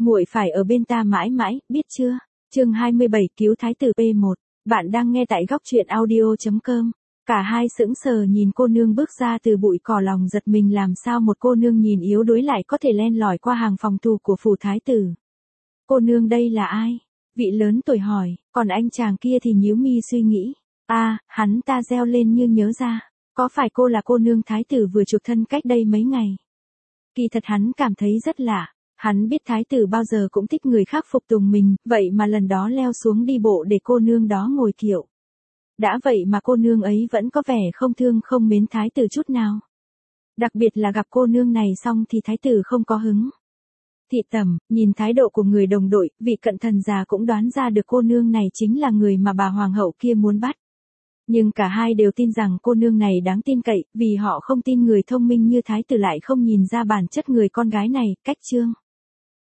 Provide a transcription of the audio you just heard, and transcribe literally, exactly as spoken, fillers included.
muội phải ở bên ta mãi mãi, biết chưa? Chương hai mươi bảy cứu thái tử P một. Bạn đang nghe tại góc truyện audio chấm com. Cả hai sững sờ nhìn cô nương bước ra từ bụi cỏ, lòng giật mình, làm sao một cô nương nhìn yếu đuối lại có thể len lỏi qua hàng phòng thủ của phủ thái tử. Cô nương đây là ai? Vị lớn tuổi hỏi, còn anh chàng kia thì nhíu mi suy nghĩ. A, à, hắn ta reo lên như nhớ ra. Có phải cô là cô nương thái tử vừa chuộc thân cách đây mấy ngày? Kỳ thật hắn cảm thấy rất lạ. Hắn biết thái tử bao giờ cũng thích người khác phục tùng mình, vậy mà lần đó leo xuống đi bộ để cô nương đó ngồi kiệu. Đã vậy mà cô nương ấy vẫn có vẻ không thương không mến thái tử chút nào. Đặc biệt là gặp cô nương này xong thì thái tử không có hứng. Thị tẩm, nhìn thái độ của người đồng đội, vị cận thần già cũng đoán ra được cô nương này chính là người mà bà hoàng hậu kia muốn bắt. Nhưng cả hai đều tin rằng cô nương này đáng tin cậy, vì họ không tin người thông minh như thái tử lại không nhìn ra bản chất người con gái này. Cách chương